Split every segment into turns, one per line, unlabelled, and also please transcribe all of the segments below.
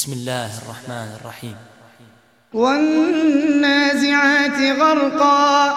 بسم الله الرحمن الرحيم.
والنازعات غرقا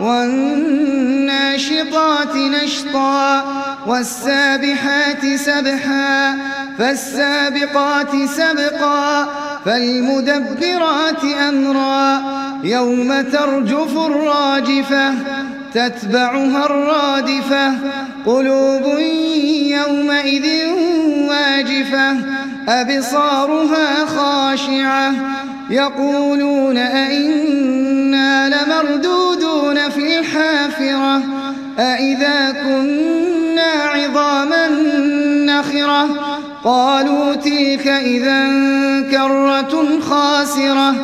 والناشطات نشطا والسابحات سبحا فالسابقات سبقا فالمدبرات أمرا يوم ترجف الراجفة تتبعها الرادفة قلوب يومئذ واجفة أبصارها خاشعة يقولون أئنا لمردودون في الحافرة أئذا كنا عظاما نخرة قالوا تلك إذا كرة خاسرة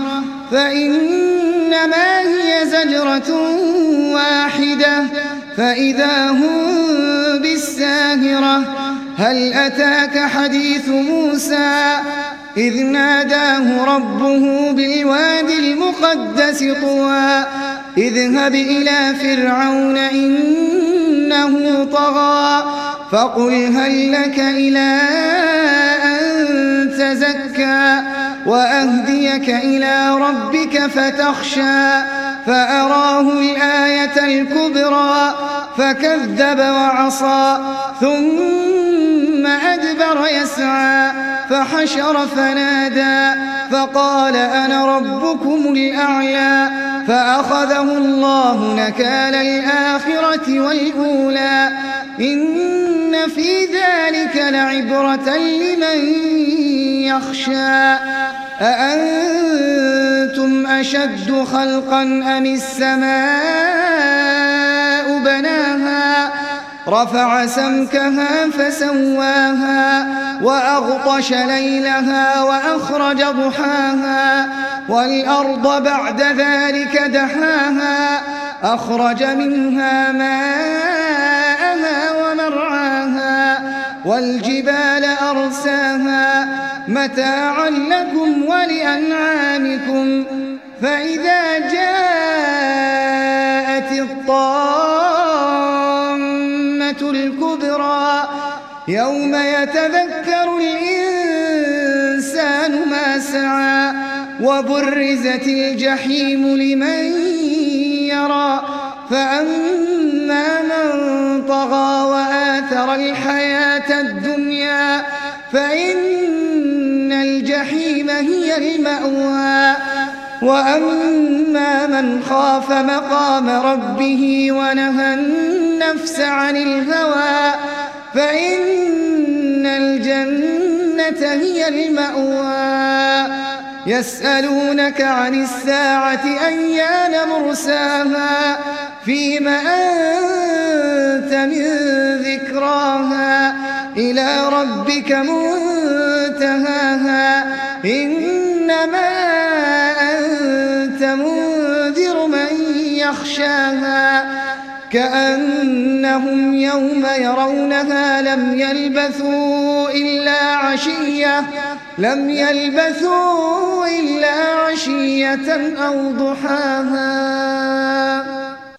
فإنما هي زجرة واحدة فإذا هم بالساهرة هل أتاك حديث موسى إذ ناداه ربه بالوادي المقدس طوى اذهب إلى فرعون إنه طغى فقل هل لك إلى أن تزكى وأهديك إلى ربك فتخشى فأراه الآية الكبرى فكذب وعصى ثم أدبر يسعى فحشر فنادى فقال أنا ربكم الأعلى فأخذه الله نكال الآخرة والأولى إن في ذلك لعبرة لمن يخشى أأنتم أشد خلقا أم السماء بناها رفع سمكها فسواها وأغطش ليلها وأخرج ضحاها والأرض بعد ذلك دحاها أخرج منها ماءها ومرعاها والجبال أرساها متاعا لكم ولأنعامكم فإذا جاءت الطامة الكبرى يوم يتذكر الإنسان ما سعى وبرزت الجحيم لمن يرى فأما من طغى وآثر الحياة الدنيا فإن الجحيم هي المأوى وأما من خاف مقام ربه ونهى النفس عن الهوى فإن الجنة هي المأوى يسألونك عن الساعة أيان مرساها فيم أنت من ذكراها إلى ربك منتهاها إنما أنت منذر من يخشاها كأنهم يوم يرونها لم يلبثوا إلا عشية أو ضحاها.